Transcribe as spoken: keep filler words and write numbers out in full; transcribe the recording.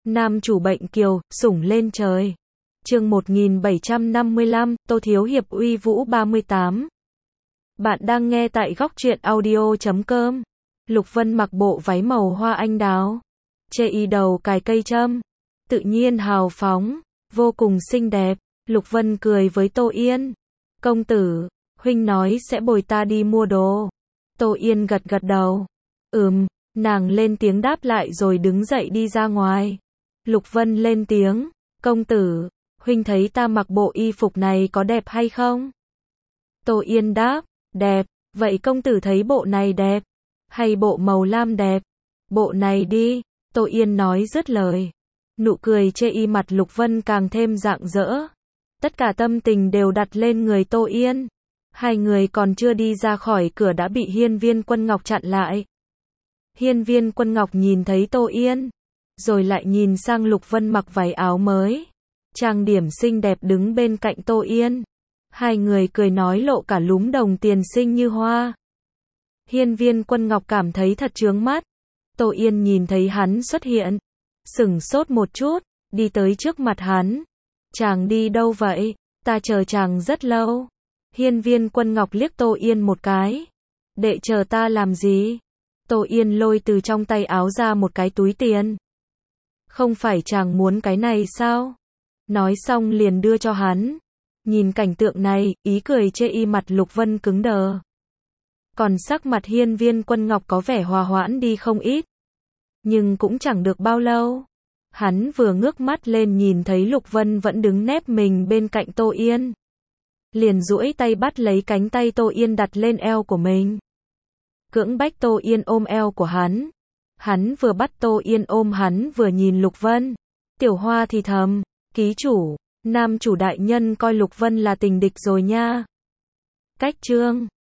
Nam chủ bệnh kiều, sủng lên trời. Chương một nghìn bảy trăm năm mươi lăm, Tô Thiếu Hiệp uy vũ ba mươi tám. Bạn đang nghe tại góc truyện audio chấm com. Lục Vân mặc bộ váy màu hoa anh đào, chê y đầu cài cây châm, tự nhiên hào phóng, vô cùng xinh đẹp. Lục Vân cười với Tô Yên. Công tử, huynh nói sẽ bồi ta đi mua đồ. Tô Yên gật gật đầu. Ừm, nàng lên tiếng đáp lại rồi đứng dậy đi ra ngoài. Lục Vân lên tiếng. Công tử, huynh thấy ta mặc bộ y phục này có đẹp hay không? Tô Yên đáp. Đẹp. Vậy công tử thấy bộ này đẹp? Hay bộ màu lam đẹp? Bộ này đi. Tô Yên nói dứt lời. Nụ cười chê y mặt Lục Vân càng thêm rạng rỡ. Tất cả tâm tình đều đặt lên người Tô Yên. Hai người còn chưa đi ra khỏi cửa đã bị Hiên Viên Quân Ngọc chặn lại. Hiên Viên Quân Ngọc nhìn thấy Tô Yên, rồi lại nhìn sang Lục Vân mặc váy áo mới, trang điểm xinh đẹp đứng bên cạnh Tô Yên. Hai người cười nói lộ cả lúm đồng tiền xinh như hoa. Hiên Viên Quân Ngọc cảm thấy thật chướng mắt. Tô Yên nhìn thấy hắn xuất hiện, sửng sốt một chút, đi tới trước mặt hắn. Chàng đi đâu vậy? Ta chờ chàng rất lâu. Hiên Viên Quân Ngọc liếc Tô Yên một cái. Đệ chờ ta làm gì? Tô Yên lôi từ trong tay áo ra một cái túi tiền. Không phải chàng muốn cái này sao? Nói xong liền đưa cho hắn. Nhìn cảnh tượng này, ý cười chê y mặt Lục Vân cứng đờ. Còn sắc mặt Hiên Viên Quân Ngọc có vẻ hòa hoãn đi không ít. Nhưng cũng chẳng được bao lâu. Hắn vừa ngước mắt lên nhìn thấy Lục Vân vẫn đứng nép mình bên cạnh Tô Yên. Liền duỗi tay bắt lấy cánh tay Tô Yên đặt lên eo của mình. Cưỡng bách Tô Yên ôm eo của hắn. Hắn vừa bắt Tô Yên ôm hắn vừa nhìn Lục Vân. Tiểu Hoa thì thầm, ký chủ, nam chủ đại nhân coi Lục Vân là tình địch rồi nha. Cách chương